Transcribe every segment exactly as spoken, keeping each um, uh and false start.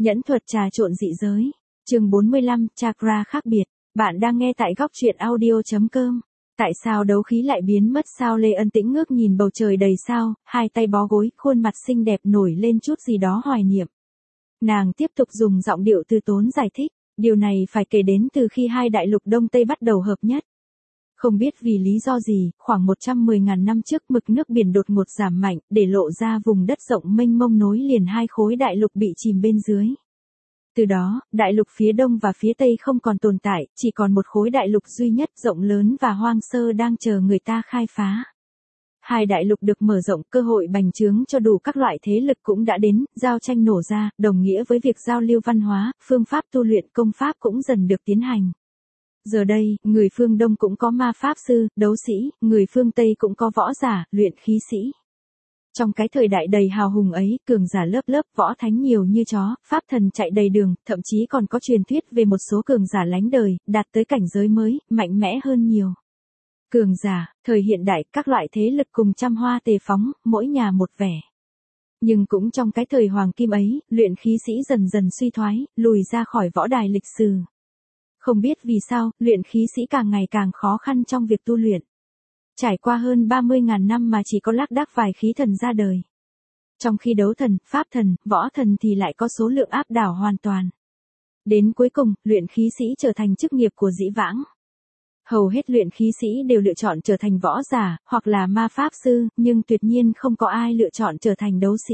Nhẫn thuật trà trộn dị giới. Chương bốn mươi lăm, Chakra khác biệt. Bạn đang nghe tại góc truyện audio chấm com. Tại sao đấu khí lại biến mất sao? Lê Ân Tĩnh ngước nhìn bầu trời đầy sao, hai tay bó gối, khuôn mặt xinh đẹp nổi lên chút gì đó hoài niệm. Nàng tiếp tục dùng giọng điệu từ tốn giải thích, điều này phải kể đến từ khi hai đại lục Đông Tây bắt đầu hợp nhất. Không biết vì lý do gì, khoảng một trăm mười nghìn năm trước mực nước biển đột ngột giảm mạnh, để lộ ra vùng đất rộng mênh mông nối liền hai khối đại lục bị chìm bên dưới. Từ đó, đại lục phía đông và phía tây không còn tồn tại, chỉ còn một khối đại lục duy nhất rộng lớn và hoang sơ đang chờ người ta khai phá. Hai đại lục được mở rộng, cơ hội bành trướng cho đủ các loại thế lực cũng đã đến, giao tranh nổ ra, đồng nghĩa với việc giao lưu văn hóa, phương pháp tu luyện, công pháp cũng dần được tiến hành. Giờ đây, người phương Đông cũng có ma pháp sư, đấu sĩ, người phương Tây cũng có võ giả, luyện khí sĩ. Trong cái thời đại đầy hào hùng ấy, cường giả lớp lớp, võ thánh nhiều như chó, pháp thần chạy đầy đường, thậm chí còn có truyền thuyết về một số cường giả lánh đời, đạt tới cảnh giới mới, mạnh mẽ hơn nhiều. Cường giả, thời hiện đại, các loại thế lực cùng trăm hoa tề phóng, mỗi nhà một vẻ. Nhưng cũng trong cái thời hoàng kim ấy, luyện khí sĩ dần dần suy thoái, lùi ra khỏi võ đài lịch sử. Không biết vì sao, luyện khí sĩ càng ngày càng khó khăn trong việc tu luyện. Trải qua hơn ba mươi nghìn năm mà chỉ có lác đác vài khí thần ra đời. Trong khi đấu thần, pháp thần, võ thần thì lại có số lượng áp đảo hoàn toàn. Đến cuối cùng, luyện khí sĩ trở thành chức nghiệp của dĩ vãng. Hầu hết luyện khí sĩ đều lựa chọn trở thành võ giả, hoặc là ma pháp sư, nhưng tuyệt nhiên không có ai lựa chọn trở thành đấu sĩ.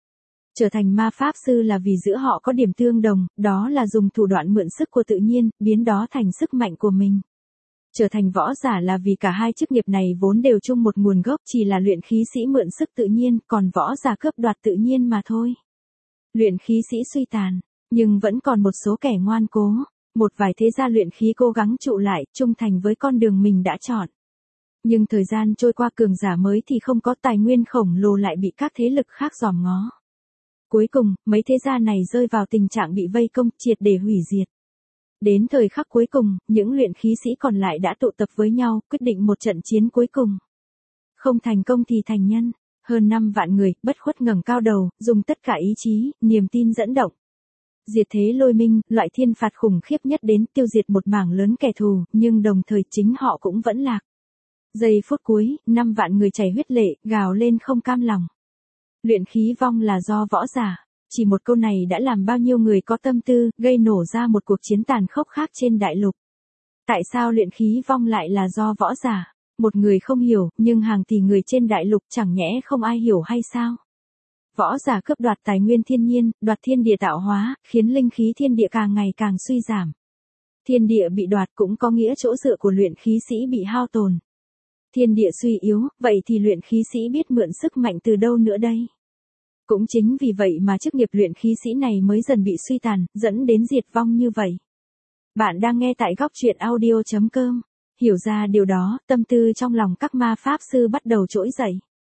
Trở thành ma pháp sư là vì giữa họ có điểm tương đồng, đó là dùng thủ đoạn mượn sức của tự nhiên, biến đó thành sức mạnh của mình. Trở thành võ giả là vì cả hai chức nghiệp này vốn đều chung một nguồn gốc, chỉ là luyện khí sĩ mượn sức tự nhiên, còn võ giả cướp đoạt tự nhiên mà thôi. Luyện khí sĩ suy tàn, nhưng vẫn còn một số kẻ ngoan cố, một vài thế gia luyện khí cố gắng trụ lại, trung thành với con đường mình đã chọn. Nhưng thời gian trôi qua, cường giả mới thì không có, tài nguyên khổng lồ lại bị các thế lực khác dòm ngó. Cuối cùng, mấy thế gia này rơi vào tình trạng bị vây công, triệt để hủy diệt. Đến thời khắc cuối cùng, những luyện khí sĩ còn lại đã tụ tập với nhau, quyết định một trận chiến cuối cùng. Không thành công thì thành nhân, hơn năm vạn người, bất khuất ngẩng cao đầu, dùng tất cả ý chí, niềm tin dẫn động. Diệt thế lôi minh, loại thiên phạt khủng khiếp nhất đến, tiêu diệt một mảng lớn kẻ thù, nhưng đồng thời chính họ cũng vẫn lạc. Giây phút cuối, năm vạn người chảy huyết lệ, gào lên không cam lòng. Luyện khí vong là do võ giả. Chỉ một câu này đã làm bao nhiêu người có tâm tư, gây nổ ra một cuộc chiến tàn khốc khác trên đại lục. Tại sao luyện khí vong lại là do võ giả? Một người không hiểu, nhưng hàng tỷ người trên đại lục chẳng nhẽ không ai hiểu hay sao? Võ giả cướp đoạt tài nguyên thiên nhiên, đoạt thiên địa tạo hóa, khiến linh khí thiên địa càng ngày càng suy giảm. Thiên địa bị đoạt cũng có nghĩa chỗ dựa của luyện khí sĩ bị hao tồn. Thiên địa suy yếu, vậy thì luyện khí sĩ biết mượn sức mạnh từ đâu nữa đây? Cũng chính vì vậy mà chức nghiệp luyện khí sĩ này mới dần bị suy tàn, dẫn đến diệt vong như vậy. Bạn đang nghe tại góc truyện audio chấm com. Hiểu ra điều đó, tâm tư trong lòng các ma pháp sư bắt đầu trỗi dậy.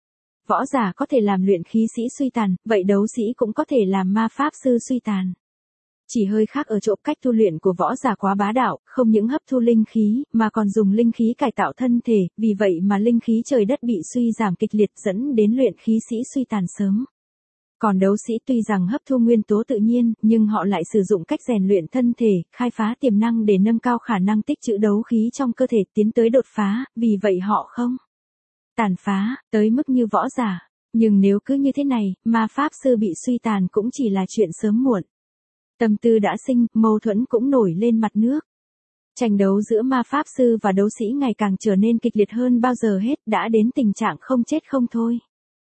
Võ giả có thể làm luyện khí sĩ suy tàn, vậy đấu sĩ cũng có thể làm ma pháp sư suy tàn. Chỉ hơi khác ở chỗ cách tu luyện của võ giả quá bá đạo, không những hấp thu linh khí, mà còn dùng linh khí cải tạo thân thể, vì vậy mà linh khí trời đất bị suy giảm kịch liệt, dẫn đến luyện khí sĩ suy tàn sớm. Còn đấu sĩ tuy rằng hấp thu nguyên tố tự nhiên, nhưng họ lại sử dụng cách rèn luyện thân thể, khai phá tiềm năng để nâng cao khả năng tích trữ đấu khí trong cơ thể, tiến tới đột phá, vì vậy họ không tàn phá, tới mức như võ giả. Nhưng nếu cứ như thế này, ma pháp sư bị suy tàn cũng chỉ là chuyện sớm muộn. Tâm tư đã sinh, mâu thuẫn cũng nổi lên mặt nước. Tranh đấu giữa ma pháp sư và đấu sĩ ngày càng trở nên kịch liệt hơn bao giờ hết, đã đến tình trạng không chết không thôi.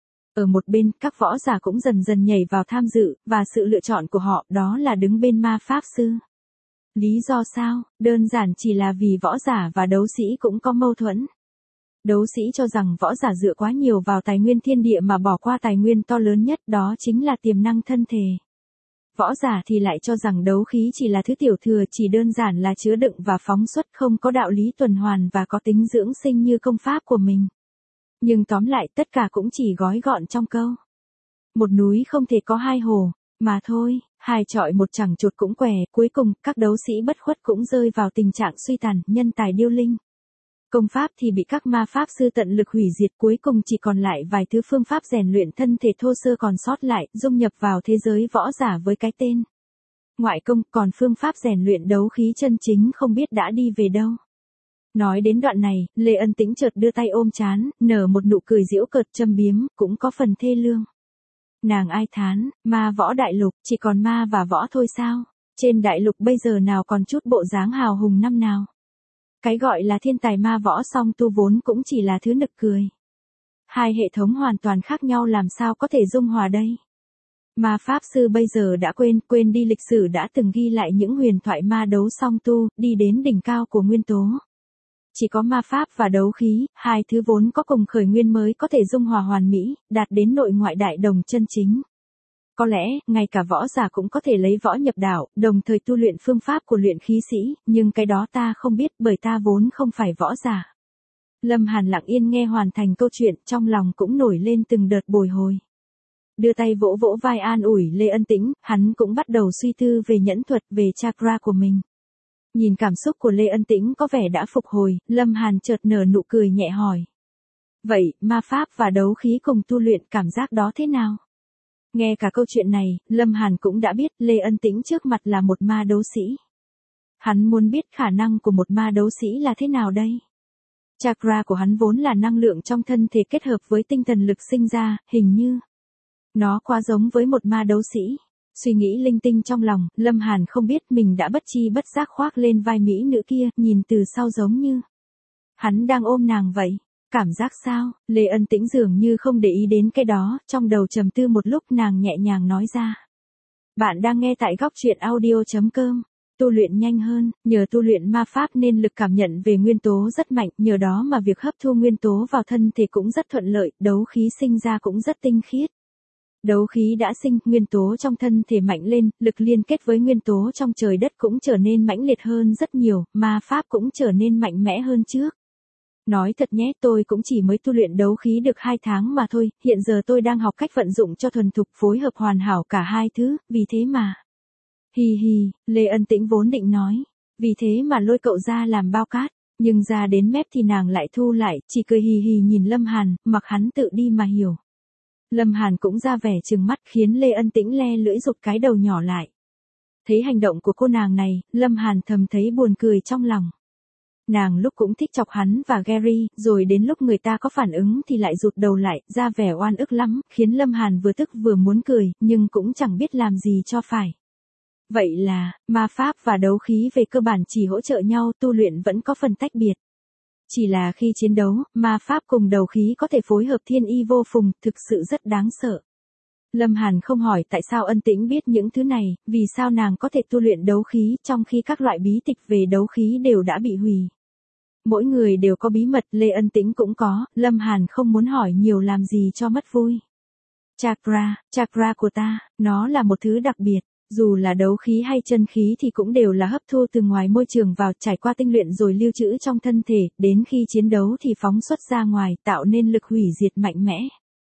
Ở một bên, các võ giả cũng dần dần nhảy vào tham dự, và sự lựa chọn của họ đó là đứng bên ma pháp sư. Lý do sao? Đơn giản chỉ là vì võ giả và đấu sĩ cũng có mâu thuẫn. Đấu sĩ cho rằng võ giả dựa quá nhiều vào tài nguyên thiên địa mà bỏ qua tài nguyên to lớn nhất, đó chính là tiềm năng thân thể. Võ giả thì lại cho rằng đấu khí chỉ là thứ tiểu thừa, chỉ đơn giản là chứa đựng và phóng xuất, không có đạo lý tuần hoàn và có tính dưỡng sinh như công pháp của mình. Nhưng tóm lại tất cả cũng chỉ gói gọn trong câu: một núi không thể có hai hồ, mà thôi, hai chọi một chẳng chuột cũng què, cuối cùng các đấu sĩ bất khuất cũng rơi vào tình trạng suy tàn, nhân tài điêu linh. Công pháp thì bị các ma pháp sư tận lực hủy diệt, cuối cùng chỉ còn lại vài thứ phương pháp rèn luyện thân thể thô sơ còn sót lại, dung nhập vào thế giới võ giả với cái tên Ngoại công, còn phương pháp rèn luyện đấu khí chân chính không biết đã đi về đâu. Nói đến đoạn này, Lê Ân Tĩnh chợt đưa tay ôm trán, nở một nụ cười giễu cợt châm biếm, cũng có phần thê lương. Nàng ai thán, ma võ đại lục, chỉ còn ma và võ thôi sao? Trên đại lục bây giờ nào còn chút bộ dáng hào hùng năm nào? Cái gọi là thiên tài ma võ song tu vốn cũng chỉ là thứ nực cười. Hai hệ thống hoàn toàn khác nhau làm sao có thể dung hòa đây? Ma pháp sư bây giờ đã quên, quên đi lịch sử đã từng ghi lại những huyền thoại ma đấu song tu, đi đến đỉnh cao của nguyên tố. Chỉ có ma pháp và đấu khí, hai thứ vốn có cùng khởi nguyên mới có thể dung hòa hoàn mỹ, đạt đến nội ngoại đại đồng chân chính. Có lẽ, ngay cả võ giả cũng có thể lấy võ nhập đạo, đồng thời tu luyện phương pháp của luyện khí sĩ, nhưng cái đó ta không biết bởi ta vốn không phải võ giả. Lâm Hàn lặng yên nghe hoàn thành câu chuyện, trong lòng cũng nổi lên từng đợt bồi hồi. Đưa tay vỗ vỗ vai an ủi Lê Ân Tĩnh, hắn cũng bắt đầu suy tư về nhẫn thuật, về chakra của mình. Nhìn cảm xúc của Lê Ân Tĩnh có vẻ đã phục hồi, Lâm Hàn chợt nở nụ cười nhẹ hỏi. Vậy, ma pháp và đấu khí cùng tu luyện cảm giác đó thế nào? Nghe cả câu chuyện này, Lâm Hàn cũng đã biết Lê Ân Tĩnh trước mặt là một ma đấu sĩ. Hắn muốn biết khả năng của một ma đấu sĩ là thế nào đây? Chakra của hắn vốn là năng lượng trong thân thể kết hợp với tinh thần lực sinh ra, hình như nó quá giống với một ma đấu sĩ. Suy nghĩ linh tinh trong lòng, Lâm Hàn không biết mình đã bất chi bất giác khoác lên vai mỹ nữ kia, nhìn từ sau giống như hắn đang ôm nàng vậy. Cảm giác sao? Lê Ân Tĩnh dường như không để ý đến cái đó, trong đầu trầm tư một lúc nàng nhẹ nhàng nói ra. Bạn đang nghe tại góc truyện audio chấm com. Tu luyện nhanh hơn, nhờ tu luyện ma pháp nên lực cảm nhận về nguyên tố rất mạnh, nhờ đó mà việc hấp thu nguyên tố vào thân thể cũng rất thuận lợi, đấu khí sinh ra cũng rất tinh khiết. Đấu khí đã sinh, nguyên tố trong thân thể mạnh lên, lực liên kết với nguyên tố trong trời đất cũng trở nên mãnh liệt hơn rất nhiều, ma pháp cũng trở nên mạnh mẽ hơn trước. Nói thật nhé, tôi cũng chỉ mới tu luyện đấu khí được hai tháng mà thôi, hiện giờ tôi đang học cách vận dụng cho thuần thục phối hợp hoàn hảo cả hai thứ, vì thế mà. Hì hì, Lê Ân Tĩnh vốn định nói, vì thế mà lôi cậu ra làm bao cát, nhưng ra đến mép thì nàng lại thu lại, chỉ cười hì hì nhìn Lâm Hàn, mặc hắn tự đi mà hiểu. Lâm Hàn cũng ra vẻ trừng mắt khiến Lê Ân Tĩnh le lưỡi rụt cái đầu nhỏ lại. Thấy hành động của cô nàng này, Lâm Hàn thầm thấy buồn cười trong lòng. Nàng lúc cũng thích chọc hắn và Gary, rồi đến lúc người ta có phản ứng thì lại rụt đầu lại, ra vẻ oan ức lắm, khiến Lâm Hàn vừa tức vừa muốn cười, nhưng cũng chẳng biết làm gì cho phải. Vậy là, ma pháp và đấu khí về cơ bản chỉ hỗ trợ nhau, tu luyện vẫn có phần tách biệt. Chỉ là khi chiến đấu, ma pháp cùng đấu khí có thể phối hợp thiên y vô phùng, thực sự rất đáng sợ. Lâm Hàn không hỏi tại sao Ân Tĩnh biết những thứ này, vì sao nàng có thể tu luyện đấu khí trong khi các loại bí tịch về đấu khí đều đã bị hủy. Mỗi người đều có bí mật, Lê Ân Tĩnh cũng có, Lâm Hàn không muốn hỏi nhiều làm gì cho mất vui. Chakra, chakra của ta, nó là một thứ đặc biệt. Dù là đấu khí hay chân khí thì cũng đều là hấp thu từ ngoài môi trường vào, trải qua tinh luyện rồi lưu trữ trong thân thể, đến khi chiến đấu thì phóng xuất ra ngoài, tạo nên lực hủy diệt mạnh mẽ.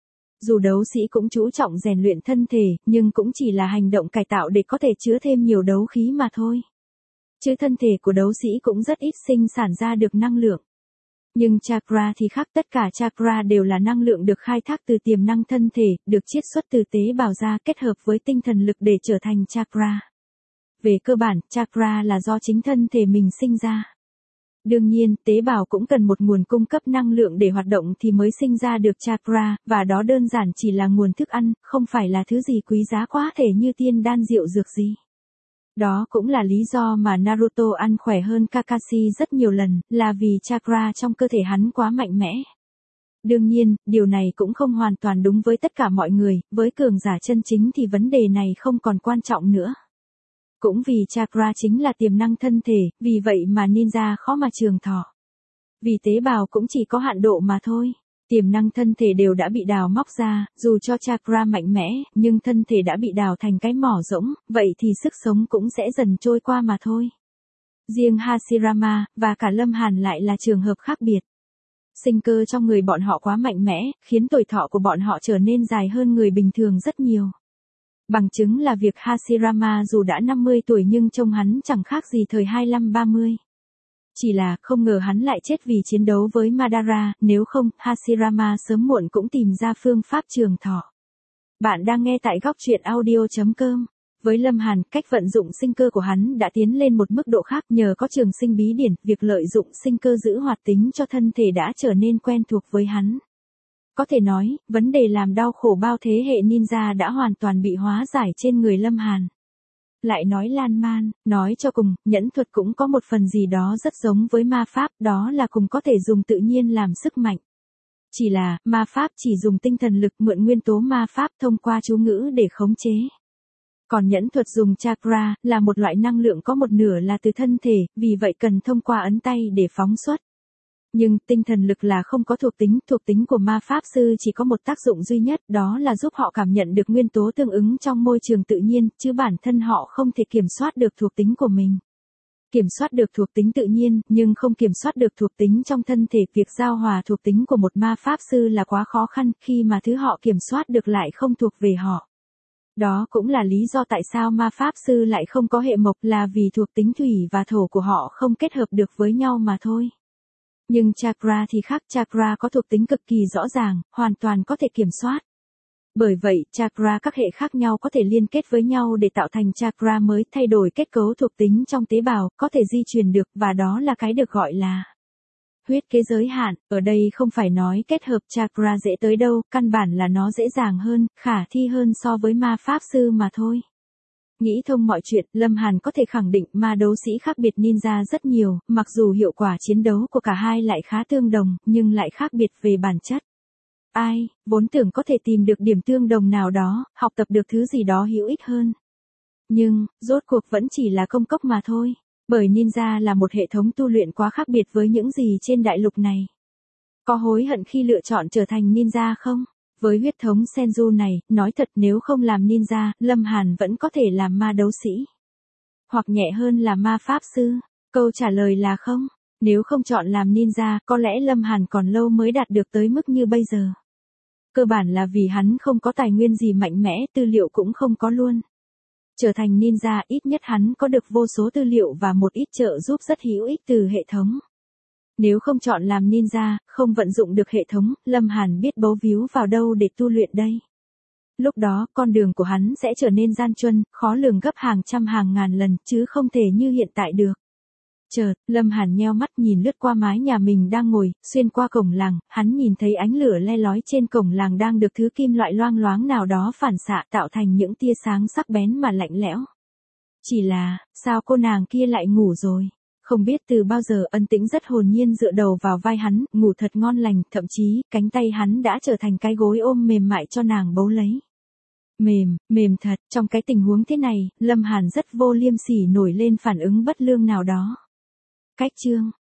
Dù đấu sĩ cũng chú trọng rèn luyện thân thể, nhưng cũng chỉ là hành động cải tạo để có thể chứa thêm nhiều đấu khí mà thôi. Chứ thân thể của đấu sĩ cũng rất ít sinh sản ra được năng lượng. Nhưng chakra thì khác, tất cả chakra đều là năng lượng được khai thác từ tiềm năng thân thể, được chiết xuất từ tế bào ra kết hợp với tinh thần lực để trở thành chakra. Về cơ bản, chakra là do chính thân thể mình sinh ra. Đương nhiên, tế bào cũng cần một nguồn cung cấp năng lượng để hoạt động thì mới sinh ra được chakra, và đó đơn giản chỉ là nguồn thức ăn, không phải là thứ gì quý giá quá thể như tiên đan rượu dược gì. Đó cũng là lý do mà Naruto ăn khỏe hơn Kakashi rất nhiều lần, là vì chakra trong cơ thể hắn quá mạnh mẽ. Đương nhiên, điều này cũng không hoàn toàn đúng với tất cả mọi người, với cường giả chân chính thì vấn đề này không còn quan trọng nữa. Cũng vì chakra chính là tiềm năng thân thể, vì vậy mà ninja khó mà trường thọ. Vì tế bào cũng chỉ có hạn độ mà thôi. Tiềm năng thân thể đều đã bị đào móc ra, dù cho chakra mạnh mẽ, nhưng thân thể đã bị đào thành cái mỏ rỗng, vậy thì sức sống cũng sẽ dần trôi qua mà thôi. Riêng Hashirama, và cả Lâm Hàn lại là trường hợp khác biệt. Sinh cơ trong người bọn họ quá mạnh mẽ, khiến tuổi thọ của bọn họ trở nên dài hơn người bình thường rất nhiều. Bằng chứng là việc Hashirama dù đã năm mươi tuổi nhưng trông hắn chẳng khác gì thời hai mươi lăm ba mươi. Chỉ là không ngờ hắn lại chết vì chiến đấu với Madara, nếu không, Hashirama sớm muộn cũng tìm ra phương pháp trường thọ. Bạn đang nghe tại góc truyện audio chấm com. Với Lâm Hàn, cách vận dụng sinh cơ của hắn đã tiến lên một mức độ khác, nhờ có trường sinh bí điển, việc lợi dụng sinh cơ giữ hoạt tính cho thân thể đã trở nên quen thuộc với hắn. Có thể nói, vấn đề làm đau khổ bao thế hệ ninja đã hoàn toàn bị hóa giải trên người Lâm Hàn. Lại nói lan man, nói cho cùng, nhẫn thuật cũng có một phần gì đó rất giống với ma pháp, đó là cùng có thể dùng tự nhiên làm sức mạnh. Chỉ là, ma pháp chỉ dùng tinh thần lực mượn nguyên tố ma pháp thông qua chú ngữ để khống chế. Còn nhẫn thuật dùng chakra, là một loại năng lượng có một nửa là từ thân thể, vì vậy cần thông qua ấn tay để phóng xuất. Nhưng, tinh thần lực là không có thuộc tính, thuộc tính của ma pháp sư chỉ có một tác dụng duy nhất, đó là giúp họ cảm nhận được nguyên tố tương ứng trong môi trường tự nhiên, chứ bản thân họ không thể kiểm soát được thuộc tính của mình. Kiểm soát được thuộc tính tự nhiên, nhưng không kiểm soát được thuộc tính trong thân thể, việc giao hòa thuộc tính của một ma pháp sư là quá khó khăn, khi mà thứ họ kiểm soát được lại không thuộc về họ. Đó cũng là lý do tại sao ma pháp sư lại không có hệ mộc, là vì thuộc tính thủy và thổ của họ không kết hợp được với nhau mà thôi. Nhưng chakra thì khác, chakra có thuộc tính cực kỳ rõ ràng, hoàn toàn có thể kiểm soát. Bởi vậy, chakra các hệ khác nhau có thể liên kết với nhau để tạo thành chakra mới, thay đổi kết cấu thuộc tính trong tế bào, có thể di truyền được, và đó là cái được gọi là huyết kế giới hạn. Ở đây không phải nói kết hợp chakra dễ tới đâu, căn bản là nó dễ dàng hơn, khả thi hơn so với ma pháp sư mà thôi. Nghĩ thông mọi chuyện, Lâm Hàn có thể khẳng định ma đấu sĩ khác biệt ninja rất nhiều, mặc dù hiệu quả chiến đấu của cả hai lại khá tương đồng, nhưng lại khác biệt về bản chất. Ai, vốn tưởng có thể tìm được điểm tương đồng nào đó, học tập được thứ gì đó hữu ích hơn. Nhưng, rốt cuộc vẫn chỉ là công cốc mà thôi, bởi ninja là một hệ thống tu luyện quá khác biệt với những gì trên đại lục này. Có hối hận khi lựa chọn trở thành ninja không? Với huyết thống Senju này, nói thật nếu không làm ninja, Lâm Hàn vẫn có thể làm ma đấu sĩ. Hoặc nhẹ hơn là ma pháp sư. Câu trả lời là không. Nếu không chọn làm ninja, có lẽ Lâm Hàn còn lâu mới đạt được tới mức như bây giờ. Cơ bản là vì hắn không có tài nguyên gì mạnh mẽ, tư liệu cũng không có luôn. Trở thành ninja, ít nhất hắn có được vô số tư liệu và một ít trợ giúp rất hữu ích từ hệ thống. Nếu không chọn làm ninja, không vận dụng được hệ thống, Lâm Hàn biết bấu víu vào đâu để tu luyện đây. Lúc đó, con đường của hắn sẽ trở nên gian truân, khó lường gấp hàng trăm hàng ngàn lần, chứ không thể như hiện tại được. Chợt, Lâm Hàn nheo mắt nhìn lướt qua mái nhà mình đang ngồi, xuyên qua cổng làng, hắn nhìn thấy ánh lửa le lói trên cổng làng đang được thứ kim loại loang loáng nào đó phản xạ tạo thành những tia sáng sắc bén mà lạnh lẽo. Chỉ là, sao cô nàng kia lại ngủ rồi? Không biết từ bao giờ Ân Tĩnh rất hồn nhiên dựa đầu vào vai hắn, ngủ thật ngon lành, thậm chí, cánh tay hắn đã trở thành cái gối ôm mềm mại cho nàng bấu lấy. Mềm, mềm thật, trong cái tình huống thế này, Lâm Hàn rất vô liêm sỉ nổi lên phản ứng bất lương nào đó. Cách chương